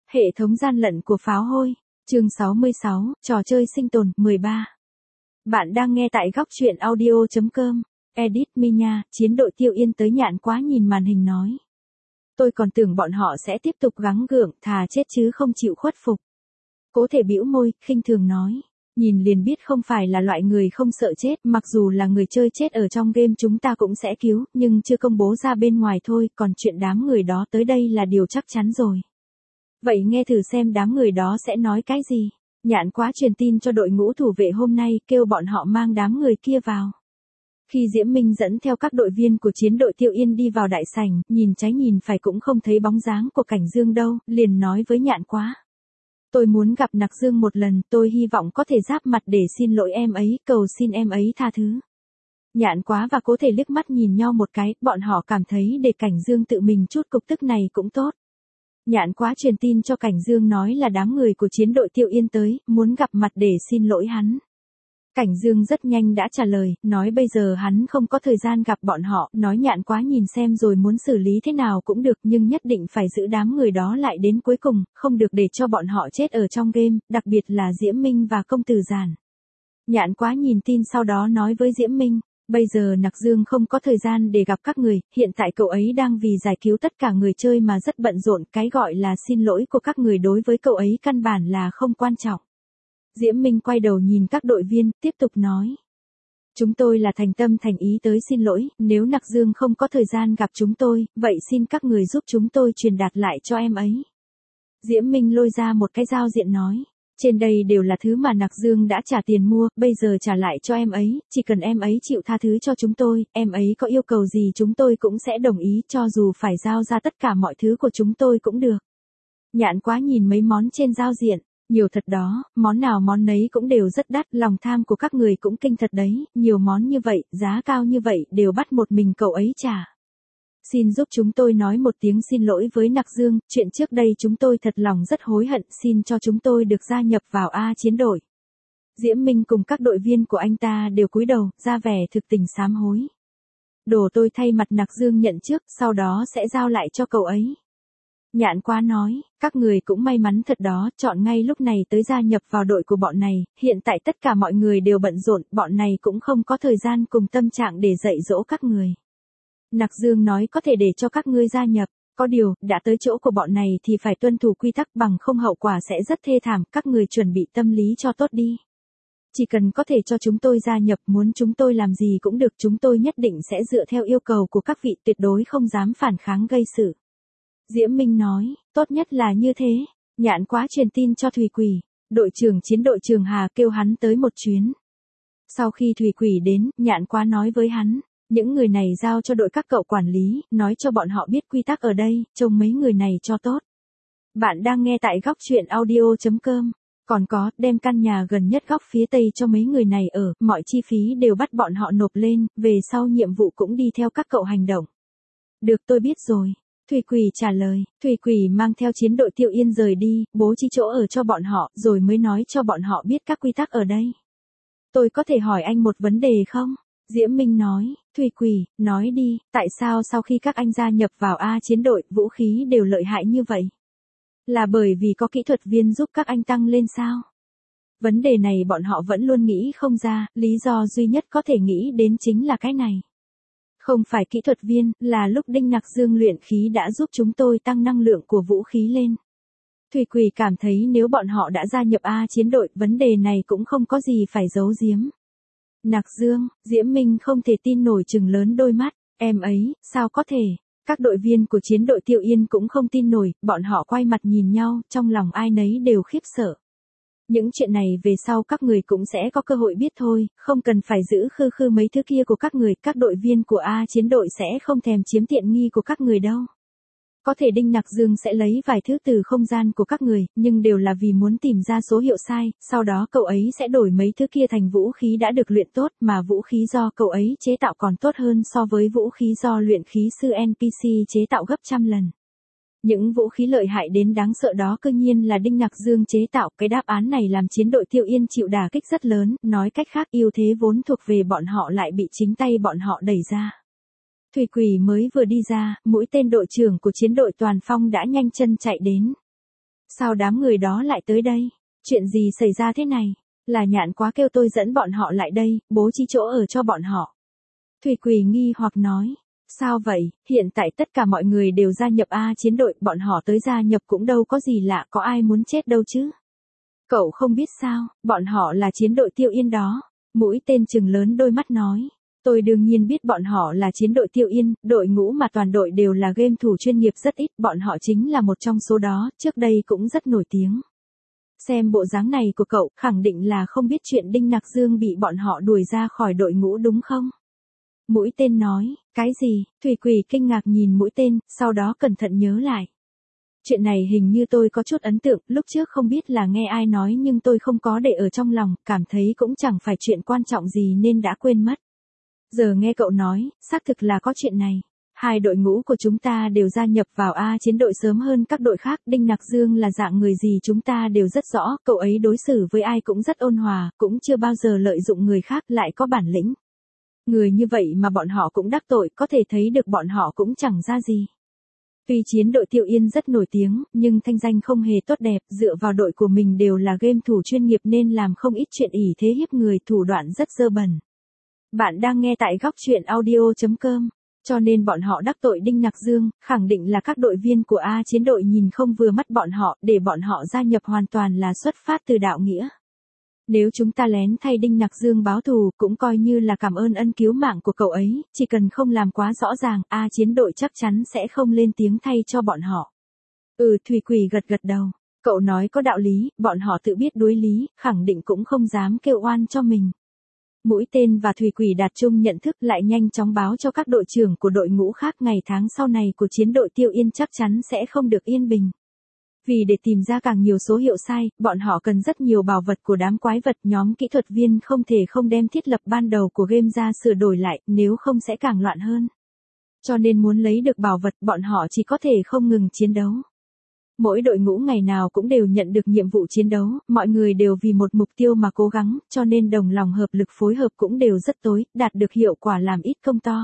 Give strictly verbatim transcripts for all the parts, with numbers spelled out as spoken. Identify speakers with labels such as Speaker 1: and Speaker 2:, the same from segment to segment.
Speaker 1: Hệ thống gian lận của pháo hôi. Chương sáu mươi sáu, trò chơi sinh tồn, mười ba. Bạn đang nghe tại góc truyện audio chấm com. Edit Minya, chiến đội Tiêu Yên tới Nhạn Quá nhìn màn hình nói. Tôi còn tưởng bọn họ sẽ tiếp tục gắng gượng, thà chết chứ không chịu khuất phục. Cố Thể bĩu môi, khinh thường nói. Nhìn liền biết không phải là loại người không sợ chết, mặc dù là người chơi chết ở trong game chúng ta cũng sẽ cứu, nhưng chưa công bố ra bên ngoài thôi, còn chuyện đám người đó tới đây là điều chắc chắn rồi. Vậy nghe thử xem đám người đó sẽ nói cái gì. Nhạn Quá truyền tin cho đội ngũ thủ vệ hôm nay, kêu bọn họ mang đám người kia vào. Khi Diễm Minh dẫn theo các đội viên của chiến đội Tiêu Yên đi vào đại sảnh, nhìn trái nhìn phải cũng không thấy bóng dáng của Cảnh Dương đâu, liền nói với Nhạn Quá. Tôi muốn gặp Nặc Dương một lần, tôi hy vọng có thể giáp mặt để xin lỗi em ấy, cầu xin em ấy tha thứ. Nhạn Quá và Cố Thể liếc mắt nhìn nhau một cái, bọn họ cảm thấy để Cảnh Dương tự mình chút cục tức này cũng tốt. Nhạn Quá truyền tin cho Cảnh Dương nói là đám người của chiến đội Tiêu Yên tới, muốn gặp mặt để xin lỗi hắn. Cảnh Dương rất nhanh đã trả lời, nói bây giờ hắn không có thời gian gặp bọn họ, nói Nhạn Quá nhìn xem rồi muốn xử lý thế nào cũng được nhưng nhất định phải giữ đám người đó lại đến cuối cùng, không được để cho bọn họ chết ở trong game, đặc biệt là Diễm Minh và công tử Giản. Nhạn Quá nhìn tin sau đó nói với Diễm Minh. Bây giờ Nặc Dương không có thời gian để gặp các người, hiện tại cậu ấy đang vì giải cứu tất cả người chơi mà rất bận rộn, cái gọi là xin lỗi của các người đối với cậu ấy căn bản là không quan trọng. Diễm Minh quay đầu nhìn các đội viên, tiếp tục nói. Chúng tôi là thành tâm thành ý tới xin lỗi, nếu Nặc Dương không có thời gian gặp chúng tôi, vậy xin các người giúp chúng tôi truyền đạt lại cho em ấy. Diễm Minh lôi ra một cái giao diện nói. Trên đây đều là thứ mà Nặc Dương đã trả tiền mua, bây giờ trả lại cho em ấy, chỉ cần em ấy chịu tha thứ cho chúng tôi, em ấy có yêu cầu gì chúng tôi cũng sẽ đồng ý cho dù phải giao ra tất cả mọi thứ của chúng tôi cũng được. Nhạn Quá nhìn mấy món trên giao diện, nhiều thật đó, món nào món nấy cũng đều rất đắt, lòng tham của các người cũng kinh thật đấy, nhiều món như vậy, giá cao như vậy đều bắt một mình cậu ấy trả. Xin giúp chúng tôi nói một tiếng xin lỗi với Nặc Dương, chuyện trước đây chúng tôi thật lòng rất hối hận, xin cho chúng tôi được gia nhập vào A chiến đội. Diễm Minh cùng các đội viên của anh ta đều cúi đầu, ra vẻ thực tình sám hối. Đồ tôi thay mặt Nặc Dương nhận trước, sau đó sẽ giao lại cho cậu ấy. Nhạn Quá nói, các người cũng may mắn thật đó, chọn ngay lúc này tới gia nhập vào đội của bọn này, hiện tại tất cả mọi người đều bận rộn, bọn này cũng không có thời gian cùng tâm trạng để dạy dỗ các người. Nặc Dương nói có thể để cho các ngươi gia nhập, có điều, đã tới chỗ của bọn này thì phải tuân thủ quy tắc bằng không hậu quả sẽ rất thê thảm, các người chuẩn bị tâm lý cho tốt đi. Chỉ cần có thể cho chúng tôi gia nhập, muốn chúng tôi làm gì cũng được, chúng tôi nhất định sẽ dựa theo yêu cầu của các vị, tuyệt đối không dám phản kháng gây sự. Diễm Minh nói, tốt nhất là như thế. Nhạn Quá truyền tin cho Thủy Quỷ, đội trưởng chiến đội Trường Hà kêu hắn tới một chuyến. Sau khi Thủy Quỷ đến, Nhạn Quá nói với hắn. Những người này giao cho đội các cậu quản lý, nói cho bọn họ biết quy tắc ở đây, trông mấy người này cho tốt. Bạn đang nghe tại góc truyện audio chấm com. Còn có, đem căn nhà gần nhất góc phía tây cho mấy người này ở, mọi chi phí đều bắt bọn họ nộp lên, về sau nhiệm vụ cũng đi theo các cậu hành động. Được, tôi biết rồi. Thủy Quỷ trả lời, Thủy Quỷ mang theo chiến đội Tiêu Yên rời đi, bố trí chỗ ở cho bọn họ, rồi mới nói cho bọn họ biết các quy tắc ở đây. Tôi có thể hỏi anh một vấn đề không? Diễm Minh nói, Thủy Quỷ, nói đi, tại sao sau khi các anh gia nhập vào A chiến đội, vũ khí đều lợi hại như vậy? Là bởi vì có kỹ thuật viên giúp các anh tăng lên sao? Vấn đề này bọn họ vẫn luôn nghĩ không ra, lý do duy nhất có thể nghĩ đến chính là cái này. Không phải kỹ thuật viên, là lúc Đinh Nặc Dương luyện khí đã giúp chúng tôi tăng năng lượng của vũ khí lên. Thủy Quỷ cảm thấy nếu bọn họ đã gia nhập A chiến đội, vấn đề này cũng không có gì phải giấu giếm. Nặc Dương, Diễm Minh không thể tin nổi trừng lớn đôi mắt, em ấy, sao có thể? Các đội viên của chiến đội Tiêu Yên cũng không tin nổi, bọn họ quay mặt nhìn nhau, trong lòng ai nấy đều khiếp sợ. Những chuyện này về sau các người cũng sẽ có cơ hội biết thôi, không cần phải giữ khư khư mấy thứ kia của các người, các đội viên của A chiến đội sẽ không thèm chiếm tiện nghi của các người đâu. Có thể Đinh Nặc Dương sẽ lấy vài thứ từ không gian của các người, nhưng đều là vì muốn tìm ra số hiệu sai, sau đó cậu ấy sẽ đổi mấy thứ kia thành vũ khí đã được luyện tốt, mà vũ khí do cậu ấy chế tạo còn tốt hơn so với vũ khí do luyện khí sư en pê xê chế tạo gấp trăm lần. Những vũ khí lợi hại đến đáng sợ đó cơ nhiên là Đinh Nặc Dương chế tạo, cái đáp án này làm chiến đội Tiêu Yên chịu đả kích rất lớn, nói cách khác ưu thế vốn thuộc về bọn họ lại bị chính tay bọn họ đẩy ra. Thủy Quỷ mới vừa đi ra, mũi tên đội trưởng của chiến đội Toàn Phong đã nhanh chân chạy đến. Sao đám người đó lại tới đây? Chuyện gì xảy ra thế này? Là Nhạn Quá kêu tôi dẫn bọn họ lại đây, bố trí chỗ ở cho bọn họ. Thủy Quỳ nghi hoặc nói. Sao vậy, hiện tại tất cả mọi người đều gia nhập A chiến đội, bọn họ tới gia nhập cũng đâu có gì lạ, có ai muốn chết đâu chứ. Cậu không biết sao, bọn họ là chiến đội Tiêu Yên đó. Mũi tên trừng lớn đôi mắt nói. Tôi đương nhiên biết bọn họ là chiến đội Tiêu Yên, đội ngũ mà toàn đội đều là game thủ chuyên nghiệp rất ít, bọn họ chính là một trong số đó, trước đây cũng rất nổi tiếng. Xem bộ dáng này của cậu, khẳng định là không biết chuyện Đinh Nặc Dương bị bọn họ đuổi ra khỏi đội ngũ đúng không? Mũi tên nói, cái gì? Thủy Quỳ kinh ngạc nhìn mũi tên, sau đó cẩn thận nhớ lại. Chuyện này hình như tôi có chút ấn tượng, lúc trước không biết là nghe ai nói nhưng tôi không có để ở trong lòng, cảm thấy cũng chẳng phải chuyện quan trọng gì nên đã quên mất. Giờ nghe cậu nói, xác thực là có chuyện này. Hai đội ngũ của chúng ta đều gia nhập vào A chiến đội sớm hơn các đội khác, Đinh Nặc Dương là dạng người gì chúng ta đều rất rõ, cậu ấy đối xử với ai cũng rất ôn hòa, cũng chưa bao giờ lợi dụng người khác, lại có bản lĩnh. Người như vậy mà bọn họ cũng đắc tội, có thể thấy được bọn họ cũng chẳng ra gì. Tuy chiến đội Tiêu Yên rất nổi tiếng, nhưng thanh danh không hề tốt đẹp, dựa vào đội của mình đều là game thủ chuyên nghiệp nên làm không ít chuyện ỷ thế hiếp người, thủ đoạn rất dơ bẩn. Bạn đang nghe tại góc truyện audio chấm com. Cho nên bọn họ đắc tội Đinh Nặc Dương, khẳng định là các đội viên của A chiến đội nhìn không vừa mắt bọn họ, để bọn họ gia nhập hoàn toàn là xuất phát từ đạo nghĩa. Nếu chúng ta lén thay Đinh Nặc Dương báo thù, cũng coi như là cảm ơn ân cứu mạng của cậu ấy, chỉ cần không làm quá rõ ràng, A chiến đội chắc chắn sẽ không lên tiếng thay cho bọn họ. Ừ, Thủy Quỳ gật gật đầu. Cậu nói có đạo lý, bọn họ tự biết đối lý, khẳng định cũng không dám kêu oan cho mình. Mũi tên và Thủy Quỳ đạt chung nhận thức, lại nhanh chóng báo cho các đội trưởng của đội ngũ khác, ngày tháng sau này của chiến đội Tiêu Yên chắc chắn sẽ không được yên bình. Vì để tìm ra càng nhiều số hiệu sai, bọn họ cần rất nhiều bảo vật của đám quái vật, nhóm kỹ thuật viên không thể không đem thiết lập ban đầu của game ra sửa đổi lại, nếu không sẽ càng loạn hơn. Cho nên muốn lấy được bảo vật, bọn họ chỉ có thể không ngừng chiến đấu. Mỗi đội ngũ ngày nào cũng đều nhận được nhiệm vụ chiến đấu, mọi người đều vì một mục tiêu mà cố gắng, cho nên đồng lòng hợp lực phối hợp cũng đều rất tối, đạt được hiệu quả làm ít công to.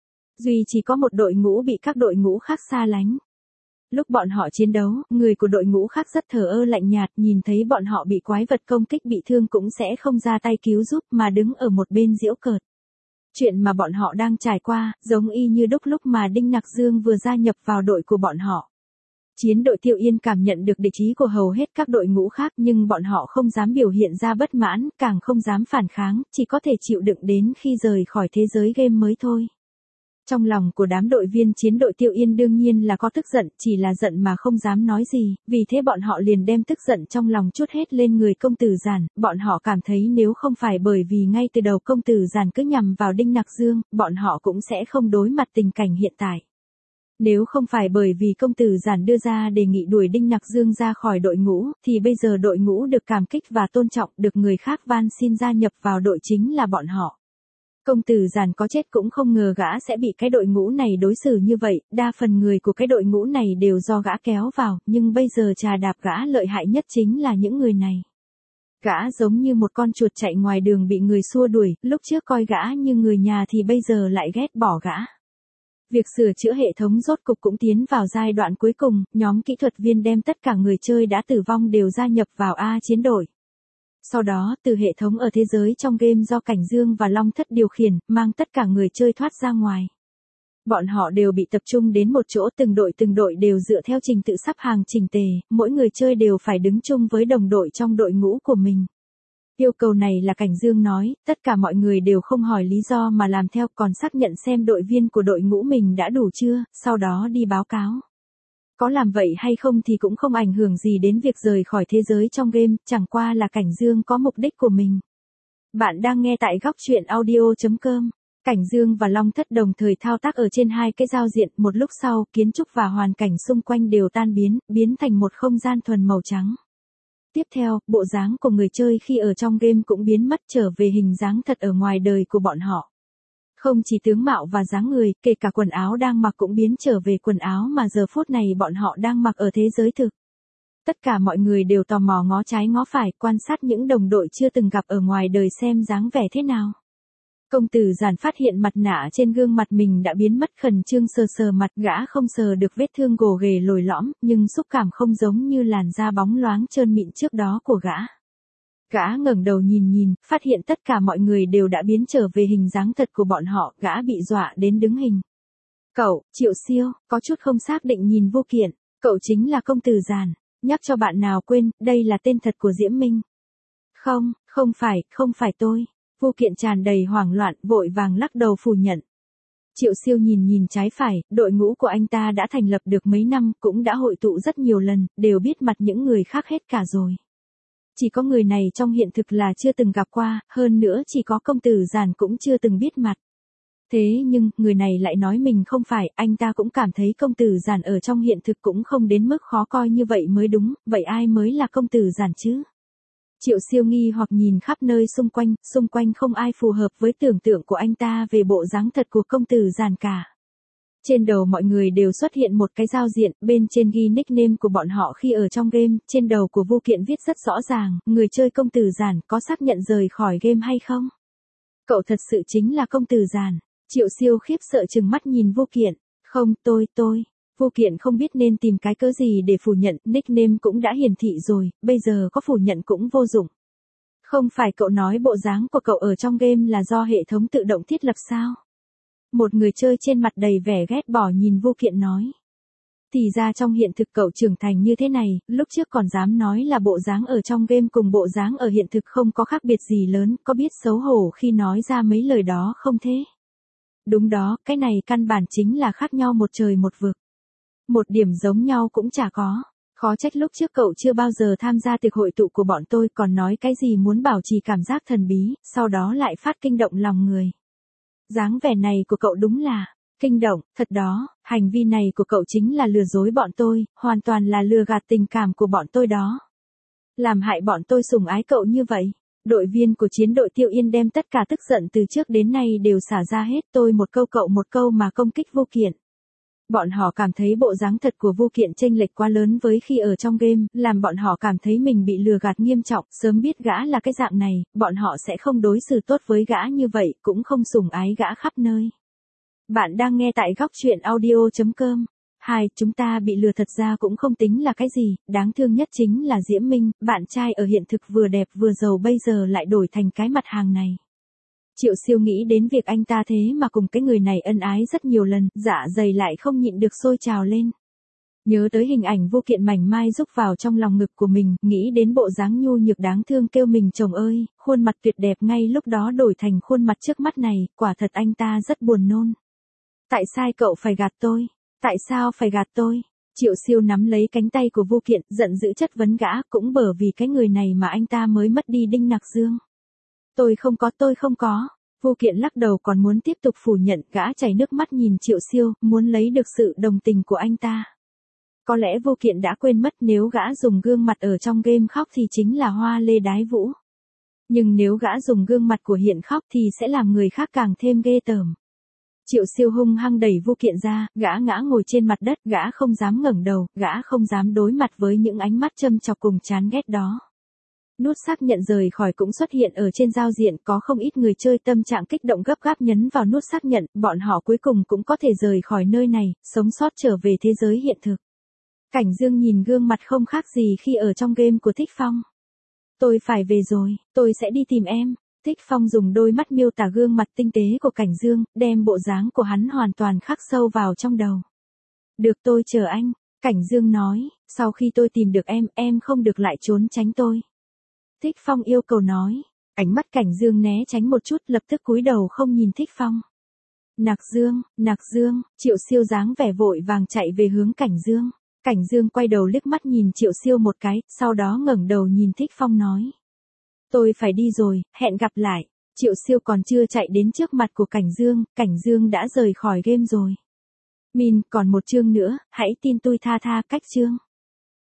Speaker 1: Duy chỉ có một đội ngũ bị các đội ngũ khác xa lánh. Lúc bọn họ chiến đấu, người của đội ngũ khác rất thờ ơ lạnh nhạt, nhìn thấy bọn họ bị quái vật công kích bị thương cũng sẽ không ra tay cứu giúp mà đứng ở một bên giễu cợt. Chuyện mà bọn họ đang trải qua, giống y như đúc lúc mà Đinh Nặc Dương vừa gia nhập vào đội của bọn họ. Chiến đội Tiêu Yên cảm nhận được địch ý của hầu hết các đội ngũ khác, nhưng bọn họ không dám biểu hiện ra bất mãn, càng không dám phản kháng, chỉ có thể chịu đựng đến khi rời khỏi thế giới game mới thôi. Trong lòng của đám đội viên chiến đội Tiêu Yên đương nhiên là có tức giận, chỉ là giận mà không dám nói gì, vì thế bọn họ liền đem tức giận trong lòng trút hết lên người công tử Giản, bọn họ cảm thấy nếu không phải bởi vì ngay từ đầu công tử Giản cứ nhằm vào Đinh Nặc Dương, bọn họ cũng sẽ không đối mặt tình cảnh hiện tại. Nếu không phải bởi vì công tử Giản đưa ra đề nghị đuổi Đinh Nặc Dương ra khỏi đội ngũ, thì bây giờ đội ngũ được cảm kích và tôn trọng, được người khác van xin gia nhập vào đội chính là bọn họ. Công tử Giản có chết cũng không ngờ gã sẽ bị cái đội ngũ này đối xử như vậy, đa phần người của cái đội ngũ này đều do gã kéo vào, nhưng bây giờ trà đạp gã lợi hại nhất chính là những người này. Gã giống như một con chuột chạy ngoài đường bị người xua đuổi, lúc trước coi gã như người nhà thì bây giờ lại ghét bỏ gã. Việc sửa chữa hệ thống rốt cục cũng tiến vào giai đoạn cuối cùng, nhóm kỹ thuật viên đem tất cả người chơi đã tử vong đều gia nhập vào A chiến đội. Sau đó, từ hệ thống ở thế giới trong game do Cảnh Dương và Long Thất điều khiển, mang tất cả người chơi thoát ra ngoài. Bọn họ đều bị tập trung đến một chỗ, từng đội từng đội đều dựa theo trình tự sắp hàng chỉnh tề, mỗi người chơi đều phải đứng chung với đồng đội trong đội ngũ của mình. Yêu cầu này là Cảnh Dương nói, tất cả mọi người đều không hỏi lý do mà làm theo, còn xác nhận xem đội viên của đội ngũ mình đã đủ chưa, sau đó đi báo cáo. Có làm vậy hay không thì cũng không ảnh hưởng gì đến việc rời khỏi thế giới trong game, chẳng qua là Cảnh Dương có mục đích của mình. Bạn đang nghe tại góc truyện audio chấm com. Cảnh Dương và Long Thất đồng thời thao tác ở trên hai cái giao diện, một lúc sau, kiến trúc và hoàn cảnh xung quanh đều tan biến, biến thành một không gian thuần màu trắng. Tiếp theo, bộ dáng của người chơi khi ở trong game cũng biến mất trở về hình dáng thật ở ngoài đời của bọn họ. Không chỉ tướng mạo và dáng người, kể cả quần áo đang mặc cũng biến trở về quần áo mà giờ phút này bọn họ đang mặc ở thế giới thực. Tất cả mọi người đều tò mò ngó trái ngó phải, quan sát những đồng đội chưa từng gặp ở ngoài đời xem dáng vẻ thế nào. Công tử Giản phát hiện mặt nạ trên gương mặt mình đã biến mất, khẩn trương sờ sờ mặt, gã không sờ được vết thương gồ ghề lồi lõm, nhưng xúc cảm không giống như làn da bóng loáng trơn mịn trước đó của gã. Gã ngẩng đầu nhìn nhìn, phát hiện tất cả mọi người đều đã biến trở về hình dáng thật của bọn họ, gã bị dọa đến đứng hình. Cậu, Triệu Siêu, có chút không xác định nhìn Vô Kiện, cậu chính là công tử Giản, nhắc cho bạn nào quên, đây là tên thật của Diễm Minh. Không, không phải, không phải tôi. Vô Kiện tràn đầy hoảng loạn, vội vàng lắc đầu phủ nhận. Triệu Siêu nhìn nhìn trái phải, đội ngũ của anh ta đã thành lập được mấy năm, cũng đã hội tụ rất nhiều lần, đều biết mặt những người khác hết cả rồi. Chỉ có người này trong hiện thực là chưa từng gặp qua, hơn nữa chỉ có công tử Giản cũng chưa từng biết mặt. Thế nhưng, người này lại nói mình không phải, anh ta cũng cảm thấy công tử Giản ở trong hiện thực cũng không đến mức khó coi như vậy mới đúng, vậy ai mới là công tử Giản chứ? Triệu Siêu nghi hoặc nhìn khắp nơi xung quanh, xung quanh không ai phù hợp với tưởng tượng của anh ta về bộ dáng thật của công tử Giản cả. Trên đầu mọi người đều xuất hiện một cái giao diện, bên trên ghi nickname của bọn họ khi ở trong game, trên đầu của Vô Kiện viết rất rõ ràng, người chơi công tử Giản có xác nhận rời khỏi game hay không? Cậu thật sự chính là công tử Giản. Triệu Siêu khiếp sợ trừng mắt nhìn Vô Kiện, không, tôi, tôi. Vô Kiện không biết nên tìm cái cớ gì để phủ nhận, nickname cũng đã hiển thị rồi, bây giờ có phủ nhận cũng vô dụng. Không phải cậu nói bộ dáng của cậu ở trong game là do hệ thống tự động thiết lập sao? Một người chơi trên mặt đầy vẻ ghét bỏ nhìn Vô Kiện nói. Thì ra trong hiện thực cậu trưởng thành như thế này, lúc trước còn dám nói là bộ dáng ở trong game cùng bộ dáng ở hiện thực không có khác biệt gì lớn, có biết xấu hổ khi nói ra mấy lời đó không thế? Đúng đó, cái này căn bản chính là khác nhau một trời một vực. Một điểm giống nhau cũng chả có. Khó trách lúc trước cậu chưa bao giờ tham gia tiệc hội tụ của bọn tôi, còn nói cái gì muốn bảo trì cảm giác thần bí, sau đó lại phát kinh động lòng người. Dáng vẻ này của cậu đúng là kinh động, thật đó, hành vi này của cậu chính là lừa dối bọn tôi, hoàn toàn là lừa gạt tình cảm của bọn tôi đó. Làm hại bọn tôi sủng ái cậu như vậy. Đội viên của chiến đội Tiêu Yên đem tất cả tức giận từ trước đến nay đều xả ra hết, tôi một câu cậu một câu mà công kích Vô Kiện. Bọn họ cảm thấy bộ dáng thật của Vô Kiện chênh lệch quá lớn với khi ở trong game, làm bọn họ cảm thấy mình bị lừa gạt nghiêm trọng, sớm biết gã là cái dạng này, bọn họ sẽ không đối xử tốt với gã như vậy, cũng không sủng ái gã khắp nơi. Bạn đang nghe tại góc truyện audio chấm com. Hai, chúng ta bị lừa thật ra cũng không tính là cái gì, đáng thương nhất chính là Diễm Minh, bạn trai ở hiện thực vừa đẹp vừa giàu bây giờ lại đổi thành cái mặt hàng này. Triệu Siêu nghĩ đến việc anh ta thế mà cùng cái người này ân ái rất nhiều lần, dạ dày lại không nhịn được sôi trào lên. Nhớ tới hình ảnh Vô Kiện mảnh mai rúc vào trong lòng ngực của mình, nghĩ đến bộ dáng nhu nhược đáng thương kêu mình chồng ơi, khuôn mặt tuyệt đẹp ngay lúc đó đổi thành khuôn mặt trước mắt này, quả thật anh ta rất buồn nôn. Tại sao cậu phải gạt tôi? Tại sao phải gạt tôi? Triệu Siêu nắm lấy cánh tay của Vô Kiện, giận dữ chất vấn gã, cũng bởi vì cái người này mà anh ta mới mất đi Đinh Nặc Dương. Tôi không có, tôi không có. Vô Kiện lắc đầu còn muốn tiếp tục phủ nhận, gã chảy nước mắt nhìn Triệu Siêu, muốn lấy được sự đồng tình của anh ta. Có lẽ Vô Kiện đã quên mất nếu gã dùng gương mặt ở trong game khóc thì chính là hoa lê đái vũ. Nhưng nếu gã dùng gương mặt của hiện khóc thì sẽ làm người khác càng thêm ghê tởm. Triệu Siêu hung hăng đẩy Vô Kiện ra, gã ngã ngồi trên mặt đất, gã không dám ngẩng đầu, gã không dám đối mặt với những ánh mắt châm chọc cùng chán ghét đó. Nút xác nhận rời khỏi cũng xuất hiện ở trên giao diện, có không ít người chơi tâm trạng kích động gấp gáp nhấn vào nút xác nhận, bọn họ cuối cùng cũng có thể rời khỏi nơi này, sống sót trở về thế giới hiện thực. Cảnh Dương nhìn gương mặt không khác gì khi ở trong game của Thích Phong. Tôi phải về rồi, tôi sẽ đi tìm em. Thích Phong dùng đôi mắt miêu tả gương mặt tinh tế của Cảnh Dương, đem bộ dáng của hắn hoàn toàn khắc sâu vào trong đầu. Được, tôi chờ anh, Cảnh Dương nói, sau khi tôi tìm được em, em không được lại trốn tránh tôi. Thích Phong yêu cầu nói, ánh mắt Cảnh Dương né tránh một chút, lập tức cúi đầu không nhìn Thích Phong. Nặc Dương, Nặc Dương, Triệu Siêu dáng vẻ vội vàng chạy về hướng Cảnh Dương. Cảnh Dương quay đầu liếc mắt nhìn Triệu Siêu một cái, sau đó ngẩng đầu nhìn Thích Phong nói. Tôi phải đi rồi, hẹn gặp lại. Triệu Siêu còn chưa chạy đến trước mặt của Cảnh Dương, Cảnh Dương đã rời khỏi game rồi. Min, còn một chương nữa, hãy tin tôi tha tha cách chương.